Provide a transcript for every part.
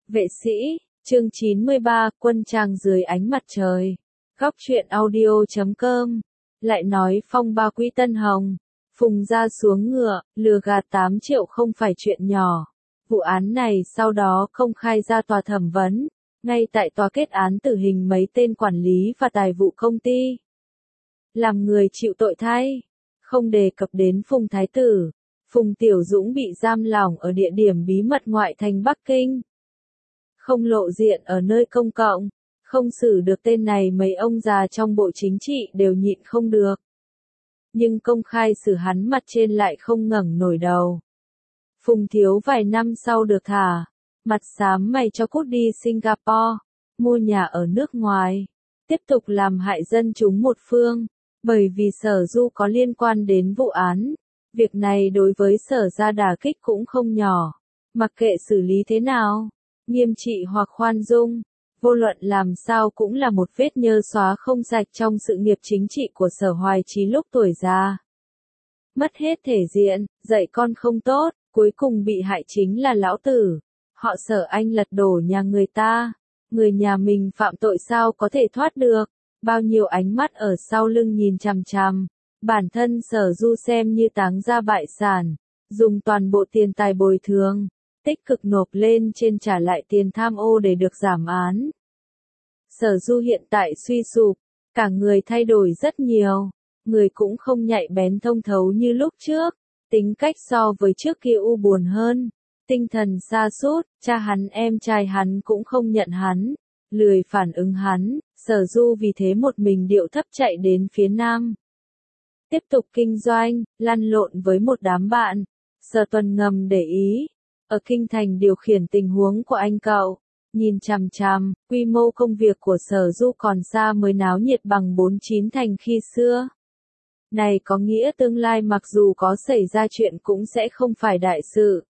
Vệ sĩ, chương 93, quân trang dưới ánh mặt trời. Góc truyện audio.com. Lại nói phong ba quý tân hồng. Phùng ra xuống ngựa, lừa gạt 8 triệu không phải chuyện nhỏ. Vụ án này sau đó công khai ra tòa thẩm vấn. Ngay tại tòa kết án tử hình mấy tên quản lý và tài vụ công ty. Làm người chịu tội thay. Không đề cập đến Phùng Thái Tử. Phùng Tiểu Dũng bị giam lỏng ở địa điểm bí mật ngoại thành Bắc Kinh. Không lộ diện ở nơi công cộng, không xử được tên này mấy ông già trong bộ chính trị đều nhịn không được. Nhưng công khai xử hắn mặt trên lại không ngẩng nổi đầu. Phùng Thiếu vài năm sau được thả, mặt xám mày cho cút đi Singapore, mua nhà ở nước ngoài, tiếp tục làm hại dân chúng một phương, bởi vì Sở Du có liên quan đến vụ án. Việc này đối với Sở ra đả kích cũng không nhỏ, mặc kệ xử lý thế nào. Nghiêm trị hoặc khoan dung, vô luận làm sao cũng là một vết nhơ xóa không sạch trong sự nghiệp chính trị của Sở Hoài Chí lúc tuổi già. Mất hết thể diện, dạy con không tốt, cuối cùng bị hại chính là lão tử. Họ Sở anh lật đổ nhà người ta, người nhà mình phạm tội sao có thể thoát được, bao nhiêu ánh mắt ở sau lưng nhìn chằm chằm. Bản thân Sở Du xem như táng ra bại sản, dùng toàn bộ tiền tài bồi thường. Tích cực nộp lên trên trả lại tiền tham ô để được giảm án. Sở Du hiện tại suy sụp, cả người thay đổi rất nhiều, người cũng không nhạy bén thông thấu như lúc trước, tính cách so với trước kia u buồn hơn, tinh thần sa sút, cha hắn em trai hắn cũng không nhận hắn, lười phản ứng hắn, Sở Du vì thế một mình điệu thấp chạy đến phía nam. Tiếp tục kinh doanh, lăn lộn với một đám bạn, Sở Tuần ngầm để ý. Ở Kinh Thành điều khiển tình huống của anh cậu, nhìn chằm chằm, quy mô công việc của Sở Du còn xa mới náo nhiệt bằng 49 thành khi xưa. Này có nghĩa tương lai mặc dù có xảy ra chuyện cũng sẽ không phải đại sự.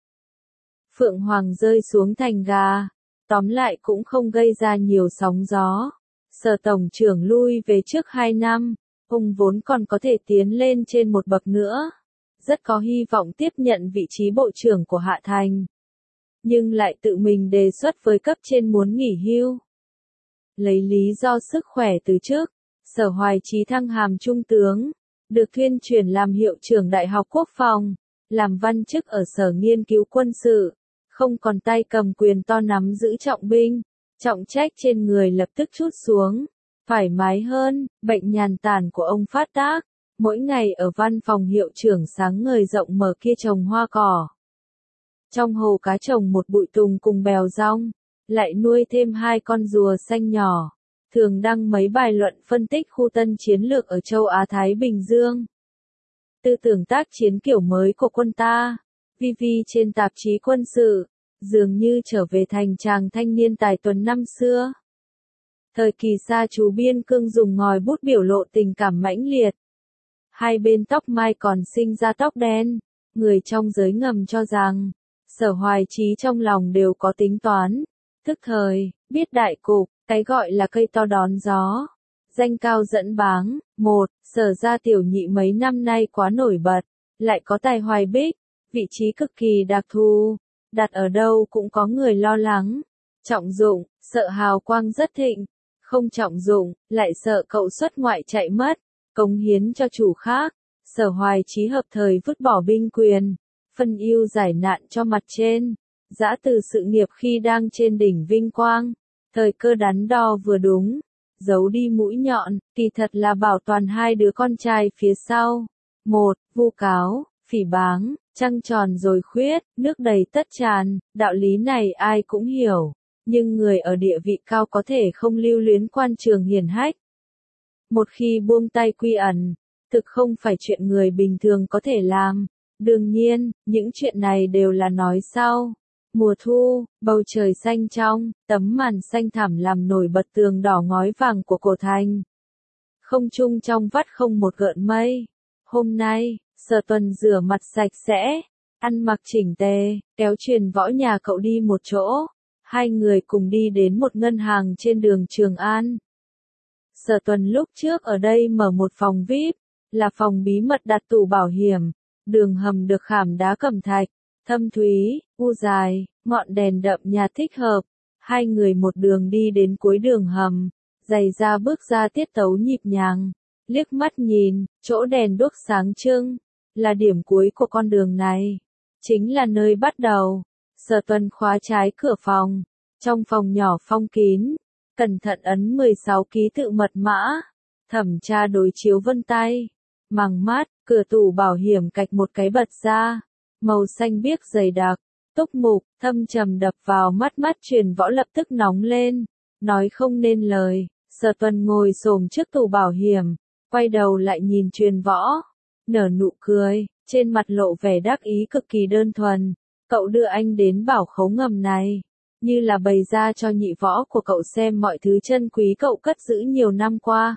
Phượng Hoàng rơi xuống thành gà, tóm lại cũng không gây ra nhiều sóng gió. Sở Tổng trưởng lui về trước 2 năm, ông vốn còn có thể tiến lên trên một bậc nữa. Rất có hy vọng tiếp nhận vị trí bộ trưởng của Hạ Thành. Nhưng lại tự mình đề xuất với cấp trên muốn nghỉ hưu. Lấy lý do sức khỏe từ trước, Sở Hoài Chí thăng hàm trung tướng, được thuyên chuyển làm hiệu trưởng Đại học Quốc phòng, làm văn chức ở Sở Nghiên cứu quân sự, không còn tay cầm quyền to nắm giữ trọng binh, trọng trách trên người lập tức trút xuống, thoải mái hơn, bệnh nhàn tản của ông phát tác. Mỗi ngày ở văn phòng hiệu trưởng sáng ngời rộng mở kia trồng hoa cỏ. Trong hồ cá trồng một bụi tùng cùng bèo rong, lại nuôi thêm 2 con rùa xanh nhỏ. Thường đăng mấy bài luận phân tích khu tân chiến lược ở châu Á-Thái Bình Dương. Tư tưởng tác chiến kiểu mới của quân ta, VV trên tạp chí quân sự, dường như trở về thành chàng thanh niên tài tuấn năm xưa. Thời kỳ xa chú Biên Cương dùng ngòi bút biểu lộ tình cảm mãnh liệt. Hai bên tóc mai còn sinh ra tóc đen, người trong giới ngầm cho rằng, Sở Hoài Chí trong lòng đều có tính toán, thức thời, biết đại cục, cái gọi là cây to đón gió, danh cao dẫn báng. Một, Sở ra tiểu nhị mấy năm nay quá nổi bật, lại có tài hoài bích, vị trí cực kỳ đặc thù, đặt ở đâu cũng có người lo lắng, trọng dụng, sợ hào quang rất thịnh, không trọng dụng, lại sợ cậu xuất ngoại chạy mất. Cống hiến cho chủ khác, Sở Hoài Chí hợp thời vứt bỏ binh quyền, phân ưu giải nạn cho mặt trên, giã từ sự nghiệp khi đang trên đỉnh vinh quang, thời cơ đắn đo vừa đúng, giấu đi mũi nhọn, kỳ thật là bảo toàn 2 đứa con trai phía sau. Một, vu cáo, phỉ báng, trăng tròn rồi khuyết, nước đầy tất tràn, đạo lý này ai cũng hiểu, nhưng người ở địa vị cao có thể không lưu luyến quan trường hiển hách. Một khi buông tay quy ẩn, thực không phải chuyện người bình thường có thể làm. Đương nhiên, những chuyện này đều là nói sau. Mùa thu, bầu trời xanh trong, tấm màn xanh thẳm làm nổi bật tường đỏ ngói vàng của cổ thành. Không trung trong vắt không một gợn mây. Hôm nay, Sở Tuần rửa mặt sạch sẽ, ăn mặc chỉnh tề, kéo Truyền Võ nhà cậu đi một chỗ. 2 người cùng đi đến một ngân hàng trên đường Trường An. Sở Tuần lúc trước ở đây mở một phòng VIP, là phòng bí mật đặt tủ bảo hiểm, đường hầm được khảm đá cẩm thạch, thâm thúy, u dài, ngọn đèn đậm nhà thích hợp, Hai người một đường đi đến cuối đường hầm, giày da bước ra tiết tấu nhịp nhàng, liếc mắt nhìn, chỗ đèn đuốc sáng trưng, là điểm cuối của con đường này, chính là nơi bắt đầu. Sở Tuần khóa trái cửa phòng, trong phòng nhỏ phong kín, cẩn thận ấn 16 ký tự mật mã, thẩm tra đối chiếu vân tay, màng mát, cửa tủ bảo hiểm cạch một cái bật ra, màu xanh biếc dày đặc, túc mục, thâm trầm đập vào mắt Truyền Võ lập tức nóng lên, nói không nên lời. Sở Tuần ngồi xổm trước tủ bảo hiểm, quay đầu lại nhìn Truyền Võ, nở nụ cười, trên mặt lộ vẻ đắc ý cực kỳ đơn thuần. Cậu đưa anh đến bảo khấu ngầm này, như là bày ra cho nhị võ của cậu xem mọi thứ chân quý cậu cất giữ nhiều năm qua.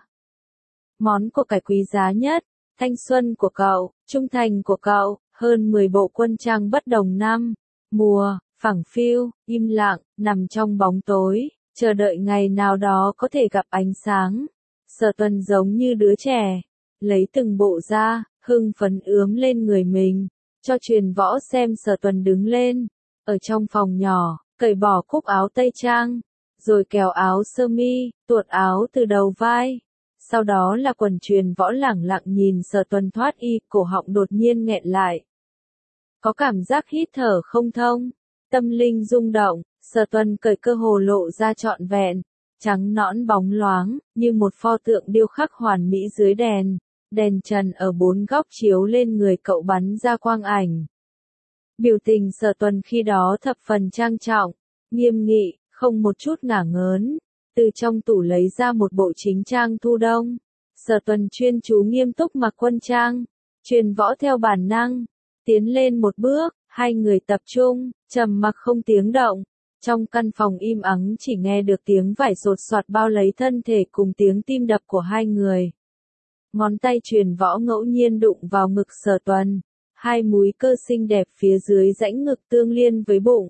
Món của cải quý giá nhất, thanh xuân của cậu, trung thành của cậu, hơn 10 bộ quân trang bất đồng năm, mùa, phẳng phiu, im lặng, nằm trong bóng tối, chờ đợi ngày nào đó có thể gặp ánh sáng. Sở Tuần giống như đứa trẻ, lấy từng bộ ra, hưng phấn ướm lên người mình, cho Truyền Võ xem. Sở Tuần đứng lên, ở trong phòng nhỏ, cởi bỏ cúc áo tây trang, rồi kéo áo sơ mi, tuột áo từ đầu vai. Sau đó là quần. Truyền Võ lẳng lặng nhìn Sở Tuần thoát y, cổ họng đột nhiên nghẹn lại. Có cảm giác hít thở không thông, tâm linh rung động. Sở Tuần cởi cơ hồ lộ ra trọn vẹn, trắng nõn bóng loáng, như một pho tượng điêu khắc hoàn mỹ dưới đèn. Đèn trần ở bốn góc chiếu lên người cậu bắn ra quang ảnh. Biểu tình Sở Tuần khi đó thập phần trang trọng, nghiêm nghị, không một chút ngả ngớn. Từ trong tủ lấy ra một bộ chính trang thu đông. Sở Tuần chuyên chú nghiêm túc mặc quân trang. Truyền Võ theo bản năng, tiến lên một bước, hai người tập trung, trầm mặc không tiếng động. Trong căn phòng im ắng chỉ nghe được tiếng vải sột soạt bao lấy thân thể cùng tiếng tim đập của hai người. Ngón tay Truyền Võ ngẫu nhiên đụng vào ngực Sở Tuần, hai múi cơ xinh đẹp phía dưới rãnh ngực tương liên với bụng.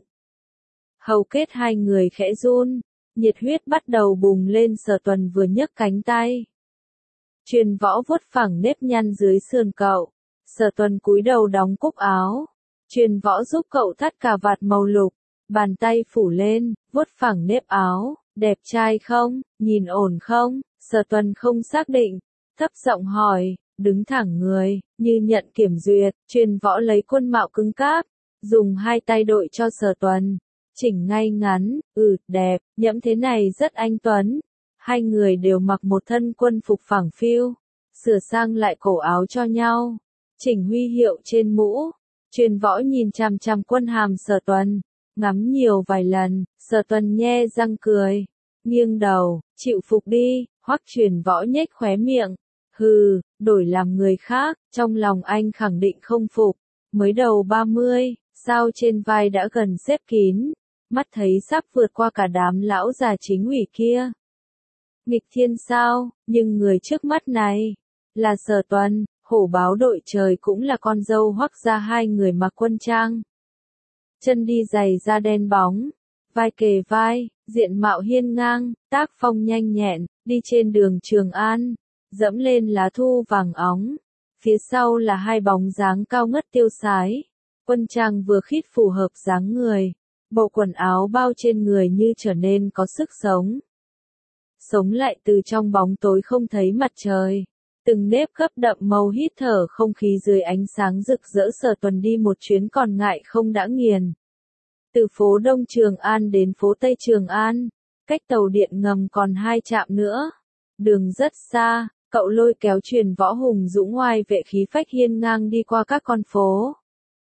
Hầu kết hai người khẽ run, nhiệt huyết bắt đầu bùng lên. Sở Tuần vừa nhấc cánh tay, Truyền Võ vuốt phẳng nếp nhăn dưới sườn cậu. Sở Tuần cúi đầu đóng cúc áo, Truyền Võ giúp cậu thắt cà vạt màu lục, bàn tay phủ lên, vuốt phẳng nếp áo. Đẹp trai không, nhìn ổn không? Sở Tuần không xác định, thấp giọng hỏi, đứng thẳng người, như nhận kiểm duyệt. Truyền Võ lấy khuôn mạo cứng cáp, dùng hai tay đội cho Sở Tuần, chỉnh ngay ngắn, đẹp, nhẫm thế này rất anh tuấn. Hai người đều mặc một thân quân phục phẳng phiu, sửa sang lại cổ áo cho nhau, chỉnh huy hiệu trên mũ. Truyền Võ nhìn chằm chằm quân hàm Sở Tuần, ngắm nhiều vài lần. Sở Tuần nhe răng cười, nghiêng đầu, chịu phục đi. Hoắc Truyền Võ nhếch khóe miệng, hừ, đổi làm người khác, trong lòng anh khẳng định không phục. Mới đầu 30, sao trên vai đã gần xếp kín, mắt thấy sắp vượt qua cả đám lão già chính ủy kia. Nghịch thiên sao, nhưng người trước mắt này là Sở Tuần, hổ báo đội trời, cũng là con dâu Hoắc gia. Hai người mặc quân trang, chân đi giày da đen bóng, vai kề vai, diện mạo hiên ngang, tác phong nhanh nhẹn, đi trên đường Trường An, dẫm lên lá thu vàng óng. Phía sau là hai bóng dáng cao ngất tiêu sái. Quân trang vừa khít phù hợp dáng người, bộ quần áo bao trên người như trở nên có sức sống. Sống lại từ trong bóng tối không thấy mặt trời. Từng nếp gấp đậm màu hít thở không khí dưới ánh sáng rực rỡ. Sở Tuần đi một chuyến còn ngại không đã nghiền. Từ phố Đông Trường An đến phố Tây Trường An, cách tàu điện ngầm còn 2 trạm nữa. Đường rất xa, cậu lôi kéo Truyền Võ hùng dũng oai vệ khí phách hiên ngang đi qua các con phố.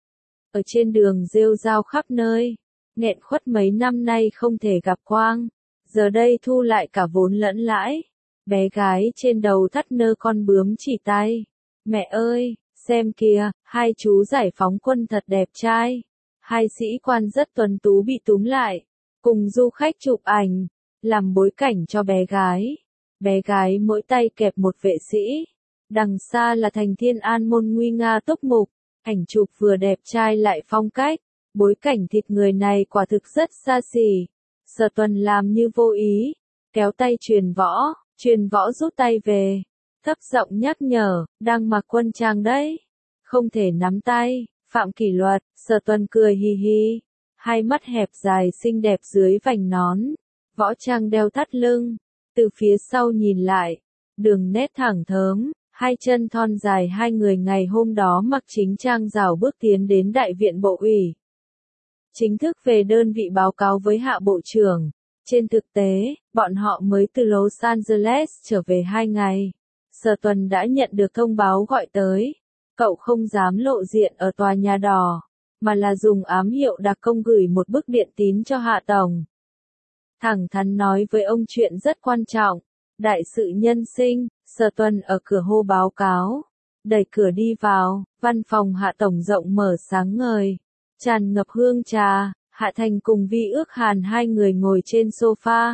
Ở trên đường rêu rao khắp nơi, nghẹn khuất mấy năm nay không thể gặp quang, giờ đây thu lại cả vốn lẫn lãi. Bé gái trên đầu thắt nơ con bướm chỉ tay. Mẹ ơi, xem kìa, hai chú giải phóng quân thật đẹp trai. Hai sĩ quan rất tuấn tú bị túm lại, cùng du khách chụp ảnh, làm bối cảnh cho bé gái. Bé gái mỗi tay kẹp một vệ sĩ. Đằng xa là thành Thiên An môn nguy nga túc mục, ảnh chụp vừa đẹp trai lại phong cách. Bối cảnh thịt người này quả thực rất xa xỉ. Sở Tuần làm như vô ý, kéo tay Truyền Võ. Truyền Võ rút tay về, thấp giọng nhắc nhở, đang mặc quân trang đấy, không thể nắm tay, phạm kỷ luật. Sở Tuần cười hì hì, hai mắt hẹp dài xinh đẹp dưới vành nón, võ trang đeo thắt lưng, từ phía sau nhìn lại, đường nét thẳng thớm, hai chân thon dài hai người ngày hôm đó mặc chính trang rảo bước tiến đến đại viện bộ ủy. Chính thức về đơn vị báo cáo với Hạ Bộ trưởng. Trên thực tế, bọn họ mới từ Los Angeles trở về 2 ngày. Sở Tuần đã nhận được thông báo gọi tới. Cậu không dám lộ diện ở tòa nhà đỏ, mà là dùng ám hiệu đặc công gửi một bức điện tín cho Hạ Tổng. Thẳng thắn nói với ông chuyện rất quan trọng. Đại sự nhân sinh, Sở Tuần ở cửa hô báo cáo. Đẩy cửa đi vào, văn phòng Hạ Tổng rộng mở sáng ngời. Tràn ngập hương trà, Hạ Thành cùng Vi Ước Hàn hai người ngồi trên sofa.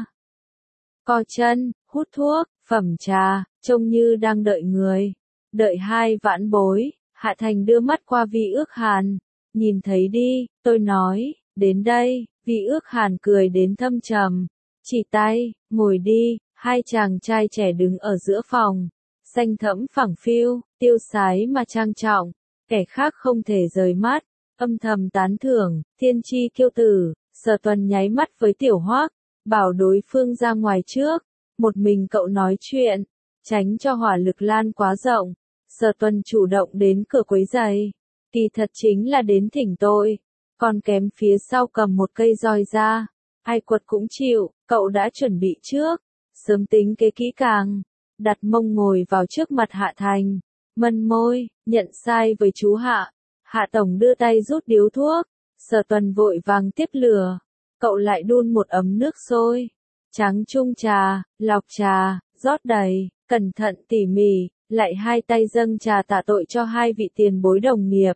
Co chân, hút thuốc, phẩm trà, trông như đang đợi người. Đợi hai vãn bối, Hạ Thành đưa mắt qua Vi Ước Hàn. Nhìn thấy đi, tôi nói, đến đây, Vi Ước Hàn cười đến thâm trầm. Chỉ tay, ngồi đi, hai chàng trai trẻ đứng ở giữa phòng. Xanh thẫm phẳng phiu, tiêu sái mà trang trọng, kẻ khác không thể rời mắt. Âm thầm tán thưởng, thiên chi kiêu tử, Sở Tuần nháy mắt với Tiểu Hoắc, bảo đối phương ra ngoài trước, một mình cậu nói chuyện, tránh cho hỏa lực lan quá rộng. Sở Tuần chủ động đến cửa quấy giày, kỳ thật chính là đến thỉnh tội, còn kém phía sau cầm một cây roi ra, ai quật cũng chịu, cậu đã chuẩn bị trước, sớm tính kế kỹ càng, đặt mông ngồi vào trước mặt Hạ Thành, mân môi, nhận sai với chú Hạ. Hạ Tổng đưa tay rút điếu thuốc, Sở Tuần vội vàng tiếp lửa, cậu lại đun một ấm nước sôi, tráng chung trà, lọc trà, rót đầy, cẩn thận tỉ mỉ, lại hai tay dâng trà tạ tội cho hai vị tiền bối đồng nghiệp.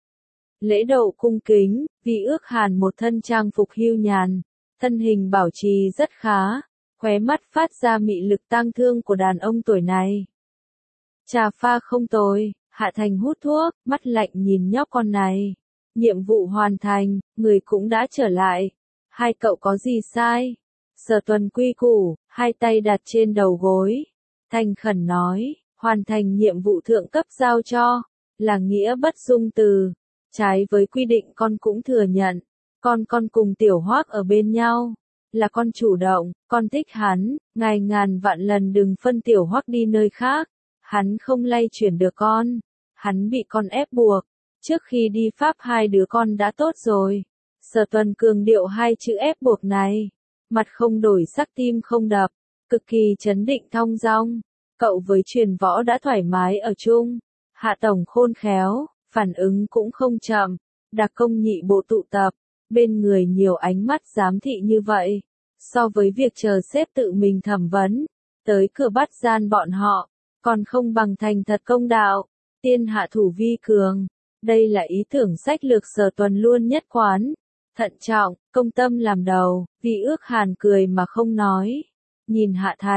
Lễ độ cung kính, Vi Ước Hàn một thân trang phục hưu nhàn, thân hình bảo trì rất khá, khóe mắt phát ra mị lực tang thương của đàn ông tuổi này. Trà pha không tồi. Hạ Thành hút thuốc, mắt lạnh nhìn nhóc con này. Nhiệm vụ hoàn thành, người cũng đã trở lại. Hai cậu có gì sai? Sở Tuần quy củ, hai tay đặt trên đầu gối. Thành khẩn nói, hoàn thành nhiệm vụ thượng cấp giao cho, là nghĩa bất dung từ. Trái với quy định con cũng thừa nhận. Con cùng Tiểu Hoắc ở bên nhau. Là con chủ động, con thích hắn, ngài ngàn vạn lần đừng phân Tiểu Hoắc đi nơi khác. Hắn không lay chuyển được con. Hắn bị con ép buộc. Trước khi đi Pháp hai đứa con đã tốt rồi. Sở Tuần cường điệu hai chữ ép buộc này. Mặt không đổi sắc tim không đập. Cực kỳ trấn định thong dong. Cậu với Truyền Võ đã thoải mái ở chung. Hạ Tổng khôn khéo, phản ứng cũng không chậm. Đặc công nhị bộ tụ tập. Bên người nhiều ánh mắt giám thị như vậy. So với việc chờ sếp tự mình thẩm vấn. Tới cửa bắt gian bọn họ. Còn không bằng thành thật công đạo. Tiên hạ thủ vi cường. Đây là ý tưởng sách lược Sở Tuần luôn nhất quán. Thận trọng, công tâm làm đầu, Vi Ước Hàn cười mà không nói. Nhìn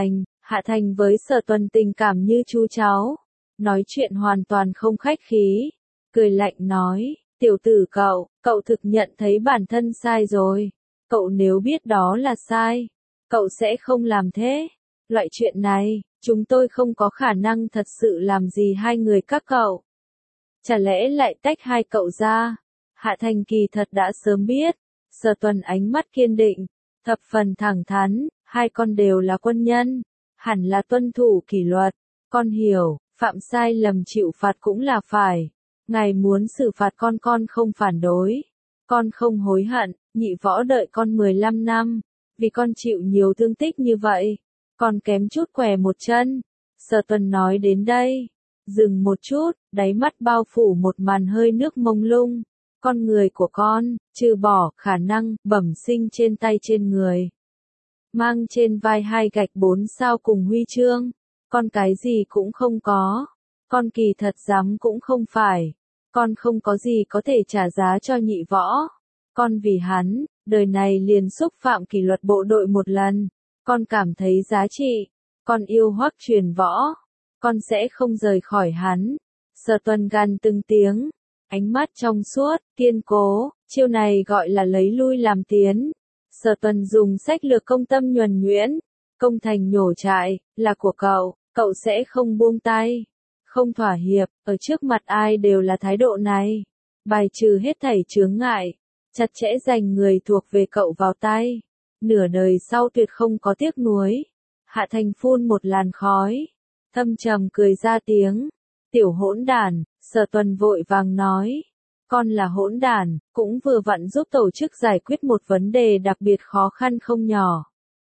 Hạ Thành với Sở Tuần tình cảm như chú cháu. Nói chuyện hoàn toàn không khách khí. Cười lạnh nói, tiểu tử cậu thực nhận thấy bản thân sai rồi. Cậu nếu biết đó là sai, cậu sẽ không làm thế. Loại chuyện này, chúng tôi không có khả năng thật sự làm gì hai người các cậu. Chả lẽ lại tách hai cậu ra? Hạ Thành kỳ thật đã sớm biết. Sở Tuần ánh mắt kiên định, thập phần thẳng thắn, hai con đều là quân nhân, hẳn là tuân thủ kỷ luật. Con hiểu, phạm sai lầm chịu phạt cũng là phải. Ngài muốn xử phạt con không phản đối. Con không hối hận, nhị võ đợi con 15 năm, vì con chịu nhiều thương tích như vậy. Con kém chút què một chân. Sở Tuần nói đến đây, dừng một chút, đáy mắt bao phủ một màn hơi nước mông lung. Con người của con, trừ bỏ khả năng bẩm sinh trên tay trên người, mang trên vai 2 gạch 4 sao cùng huy chương, con cái gì cũng không có. Con kỳ thật dám cũng không phải. Con không có gì có thể trả giá cho nhị võ. Con vì hắn, đời này liền xúc phạm kỷ luật bộ đội một lần. Con cảm thấy giá trị. Con yêu Hoắc Truyền Võ. Con sẽ không rời khỏi hắn. Sở Tuần gằn từng tiếng. Ánh mắt trong suốt, kiên cố. Chiêu này gọi là lấy lui làm tiến. Sở Tuần dùng sách lược công tâm nhuần nhuyễn. Công thành nhổ trại, là của cậu. Cậu sẽ không buông tay. Không thỏa hiệp, ở trước mặt ai đều là thái độ này. Bài trừ hết thảy chướng ngại. chặt chẽ giành người thuộc về cậu vào tay. Nửa đời sau tuyệt không có tiếc nuối. Hạ Thành phun một làn khói, thâm trầm cười ra tiếng. Tiểu hỗn đản, Sở Tuần vội vàng nói. Con là hỗn đản, cũng vừa vặn giúp tổ chức giải quyết một vấn đề đặc biệt khó khăn không nhỏ.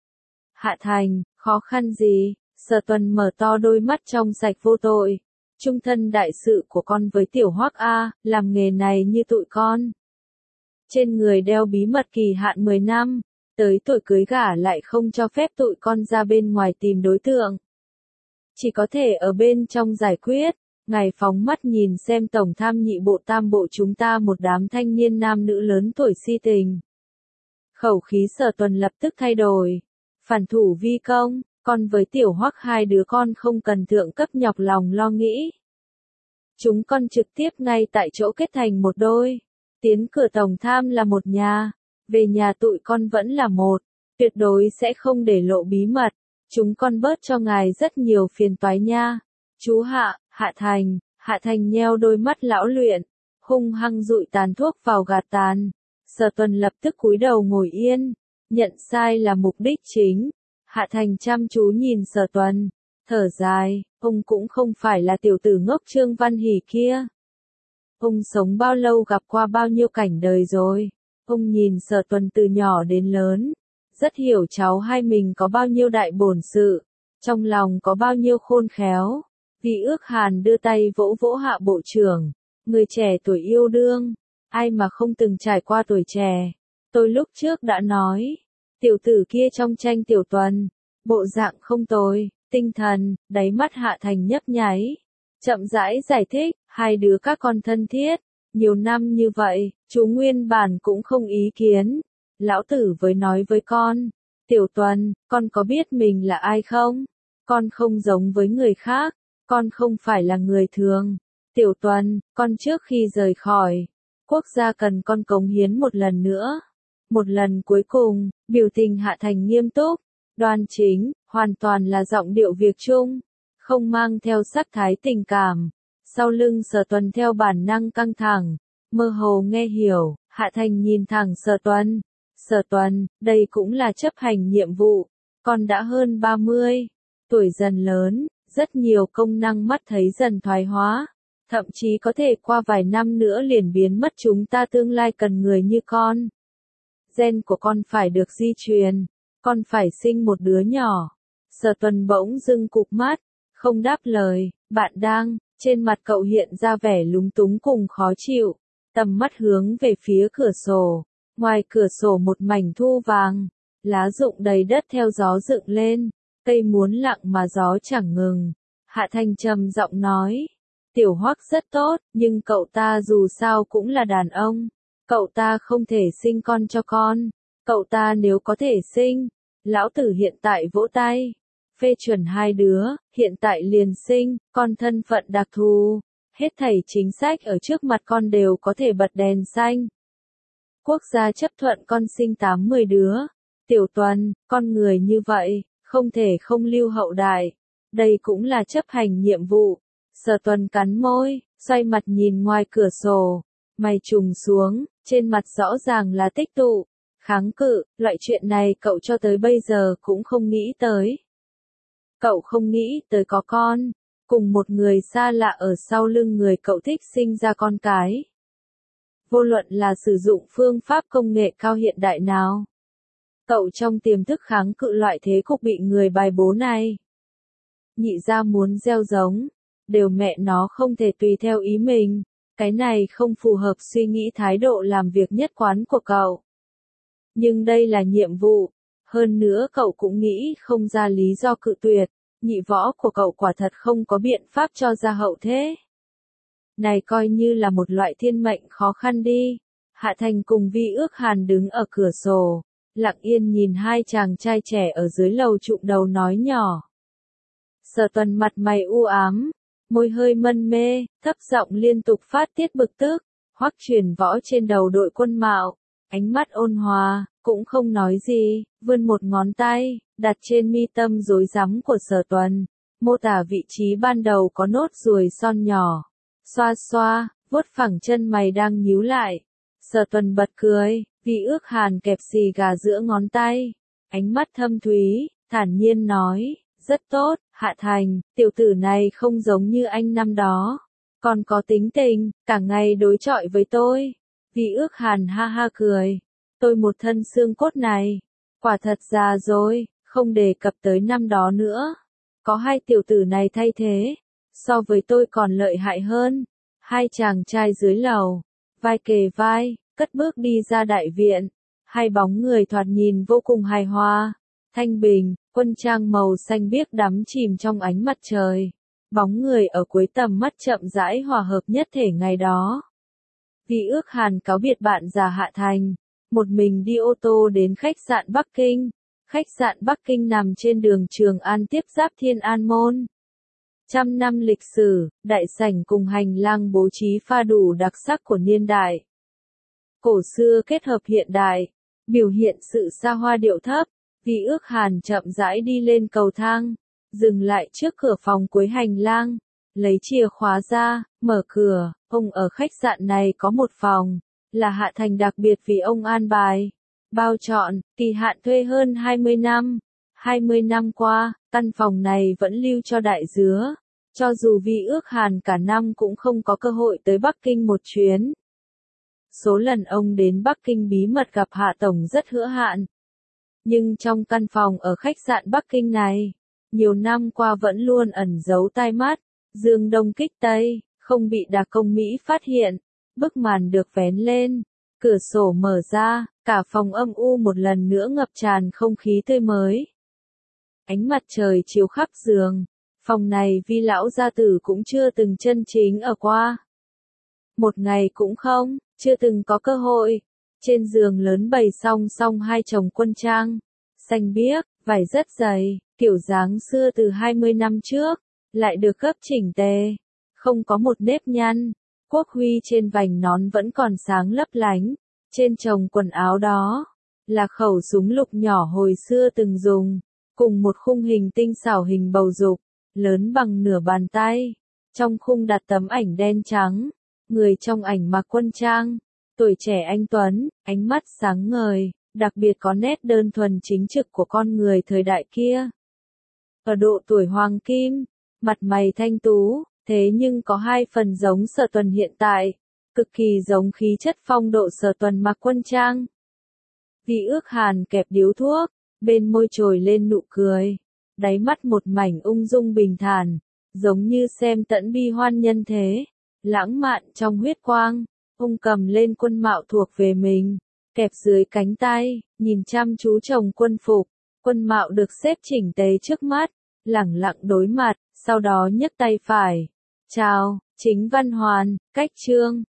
Hạ Thành, khó khăn gì? Sở Tuần mở to đôi mắt trong sạch vô tội. Trung thân đại sự của con với Tiểu Hoắc A, làm nghề này như tụi con. Trên người đeo bí mật kỳ hạn 10 năm, tới tuổi cưới gả lại không cho phép tụi con ra bên ngoài tìm đối tượng. Chỉ có thể ở bên trong giải quyết. Ngài phóng mắt nhìn xem tổng tham nhị bộ tam bộ chúng ta một đám thanh niên nam nữ lớn tuổi si tình. Khẩu khí Sở Tuần lập tức thay đổi. Phản thủ vi công, con với Tiểu Hoắc hai đứa con không cần thượng cấp nhọc lòng lo nghĩ. Chúng con trực tiếp ngay tại chỗ kết thành một đôi. Tiến cửa tổng tham là một nhà, về nhà tụi con vẫn là một, tuyệt đối sẽ không để lộ bí mật. Chúng con bớt cho ngài rất nhiều phiền toái nha. Chú Hạ Thành nheo đôi mắt lão luyện, hung hăng dụi tàn thuốc vào gạt tàn. Sở Tuần lập tức cúi đầu ngồi yên, nhận sai là mục đích chính. Hạ Thành chăm chú nhìn Sở Tuần, thở dài, ông cũng không phải là tiểu tử ngốc Trương Văn Hỷ kia. Ông sống bao lâu gặp qua bao nhiêu cảnh đời rồi. Ông nhìn Sở Tuần từ nhỏ đến lớn, rất hiểu cháu hai mình có bao nhiêu đại bổn sự, trong lòng có bao nhiêu khôn khéo. Vì ước hàn đưa tay vỗ vỗ Hạ bộ trưởng, người trẻ tuổi yêu đương, ai mà không từng trải qua tuổi trẻ. Tôi lúc trước đã nói, tiểu tử kia trong tranh Tiểu Tuần, bộ dạng không tồi, tinh thần, đáy mắt Hạ Thành nhấp nháy. Chậm rãi giải thích, hai đứa các con thân thiết, nhiều năm như vậy, chú nguyên bản cũng không ý kiến. Lão tử với nói với con, Tiểu Tuần, con có biết mình là ai không? Con không giống với người khác, con không phải là người thường. Tiểu Tuần, con trước khi rời khỏi, quốc gia cần con cống hiến một lần nữa. Một lần cuối cùng, biểu tình Hạ Thành nghiêm túc, đoan chính, hoàn toàn là giọng điệu việc chung, không mang theo sắc thái tình cảm. Sau lưng Sở Tuần theo bản năng căng thẳng, mơ hồ nghe hiểu, Hạ Thành nhìn thẳng Sở Tuần. Sở Tuần, đây cũng là chấp hành nhiệm vụ, con đã hơn 30, tuổi dần lớn, rất nhiều công năng mắt thấy dần thoái hóa, thậm chí có thể qua vài năm nữa liền biến mất, chúng ta tương lai cần người như con. Gen của con phải được di truyền, con phải sinh một đứa nhỏ. Sở Tuần bỗng dưng cụp mắt, không đáp lời. Bạn đang, trên mặt cậu hiện ra vẻ lúng túng cùng khó chịu, tầm mắt hướng về phía cửa sổ. Ngoài cửa sổ một mảnh thu vàng, lá rụng đầy đất theo gió dựng lên, cây muốn lặng mà gió chẳng ngừng. Hạ Thành trầm giọng nói, Tiểu Hoắc rất tốt, nhưng cậu ta dù sao cũng là đàn ông. Cậu ta không thể sinh con cho con. Cậu ta nếu có thể sinh, lão tử hiện tại vỗ tay, phê chuẩn hai đứa, hiện tại liền sinh, con thân phận đặc thù. Hết thảy chính sách ở trước mặt con đều có thể bật đèn xanh. Quốc gia chấp thuận con sinh 8-10 đứa. Tiểu Tuần, con người như vậy, không thể không lưu hậu đại. Đây cũng là chấp hành nhiệm vụ. Sở Tuần cắn môi, xoay mặt nhìn ngoài cửa sổ. Mày trùng xuống, trên mặt rõ ràng là tích tụ. Kháng cự, loại chuyện này cậu cho tới bây giờ cũng không nghĩ tới. Cậu không nghĩ tới có con, cùng một người xa lạ ở sau lưng người cậu thích sinh ra con cái. Vô luận là sử dụng phương pháp công nghệ cao hiện đại nào, cậu trong tiềm thức kháng cự loại thế cục bị người bài bố này. Nhị gia muốn gieo giống, đều mẹ nó không thể tùy theo ý mình, cái này không phù hợp suy nghĩ thái độ làm việc nhất quán của cậu. Nhưng đây là nhiệm vụ, hơn nữa cậu cũng nghĩ không ra lý do cự tuyệt, nhị võ của cậu quả thật không có biện pháp cho ra hậu thế. Này coi như là một loại thiên mệnh khó khăn đi. Hạ Thành cùng Vi Ước Hàn đứng ở cửa sổ, lặng yên nhìn hai chàng trai trẻ ở dưới lầu trụm đầu nói nhỏ. Sở Tuần mặt mày u ám, môi hơi mân mê, thấp giọng liên tục phát tiết bực tức. Hoắc Truyền Võ trên đầu đội quân mạo, ánh mắt ôn hòa, cũng không nói gì, vươn một ngón tay, đặt trên mi tâm rối rắm của Sở Tuần, mô tả vị trí ban đầu có nốt ruồi son nhỏ. Xoa xoa, vuốt phẳng chân mày đang nhíu lại. Sở Tuần bật cười, Vị Ước Hàn kẹp xì gà giữa ngón tay, ánh mắt thâm thúy, thản nhiên nói, rất tốt, Hạ Thành, tiểu tử này không giống như anh năm đó, còn có tính tình, cả ngày đối chọi với tôi. Vị Ước Hàn ha ha cười, tôi một thân xương cốt này, quả thật già rồi, không đề cập tới năm đó nữa. Có hai tiểu tử này thay thế, so với tôi còn lợi hại hơn. Hai chàng trai dưới lầu, vai kề vai, cất bước đi ra đại viện. Hai bóng người thoạt nhìn vô cùng hài hòa, thanh bình, quân trang màu xanh biếc đắm chìm trong ánh mặt trời. Bóng người ở cuối tầm mắt chậm rãi hòa hợp nhất thể ngày đó. Vị Ước Hàn cáo biệt bạn già Hạ Thành, một mình đi ô tô đến khách sạn Bắc Kinh. Khách sạn Bắc Kinh nằm trên đường Trường An tiếp giáp Thiên An Môn. 100 năm lịch sử, đại sảnh cùng hành lang bố trí pha đủ đặc sắc của niên đại. Cổ xưa kết hợp hiện đại, biểu hiện sự xa hoa điệu thấp. Vị Ước Hàn chậm rãi đi lên cầu thang, dừng lại trước cửa phòng cuối hành lang, lấy chìa khóa ra, mở cửa. Ông ở khách sạn này có một phòng, là Hạ Thành đặc biệt vì ông an bài. Bao trọn, kỳ hạn thuê hơn 20 năm. 20 năm qua, căn phòng này vẫn lưu cho đại dứa. Cho dù Vị Ước Hàn cả năm cũng không có cơ hội tới Bắc Kinh một chuyến. Số lần ông đến Bắc Kinh bí mật gặp Hạ Tổng rất hữu hạn. Nhưng trong căn phòng ở khách sạn Bắc Kinh này, nhiều năm qua vẫn luôn ẩn giấu tai mắt, dương đông kích tây, không bị đặc công Mỹ phát hiện. Bức màn được vén lên, cửa sổ mở ra, cả phòng âm u một lần nữa ngập tràn không khí tươi mới. Ánh mặt trời chiếu khắp giường, phòng này Vi lão gia tử cũng chưa từng chân chính ở qua. Một ngày cũng không, chưa từng có cơ hội. Trên giường lớn bày song song hai chồng quân trang, xanh biếc, vải rất dày, kiểu dáng xưa từ 20 năm trước, lại được gấp chỉnh tề, không có một nếp nhăn. Quốc huy trên vành nón vẫn còn sáng lấp lánh. Trên chồng quần áo đó, là khẩu súng lục nhỏ hồi xưa từng dùng, cùng một khung hình tinh xảo hình bầu dục, lớn bằng nửa bàn tay. Trong khung đặt tấm ảnh đen trắng, người trong ảnh mặc quân trang, tuổi trẻ anh tuấn, ánh mắt sáng ngời, đặc biệt có nét đơn thuần chính trực của con người thời đại kia. Ở độ tuổi hoàng kim, mặt mày thanh tú, thế nhưng có hai phần giống Sở Tuần hiện tại, cực kỳ giống khí chất phong độ Sở Tuần mặc quân trang. Vị Ước Hàn kẹp điếu thuốc, bên môi trồi lên nụ cười, đáy mắt một mảnh ung dung bình thản, giống như xem tận bi hoan nhân thế, lãng mạn trong huyết quang. Ông cầm lên quân mạo thuộc về mình, kẹp dưới cánh tay, nhìn chăm chú chồng quân phục, quân mạo được xếp chỉnh tề trước mắt, lẳng lặng đối mặt, sau đó nhấc tay phải. Chào, Chính Văn Hoàn, Cách Trương.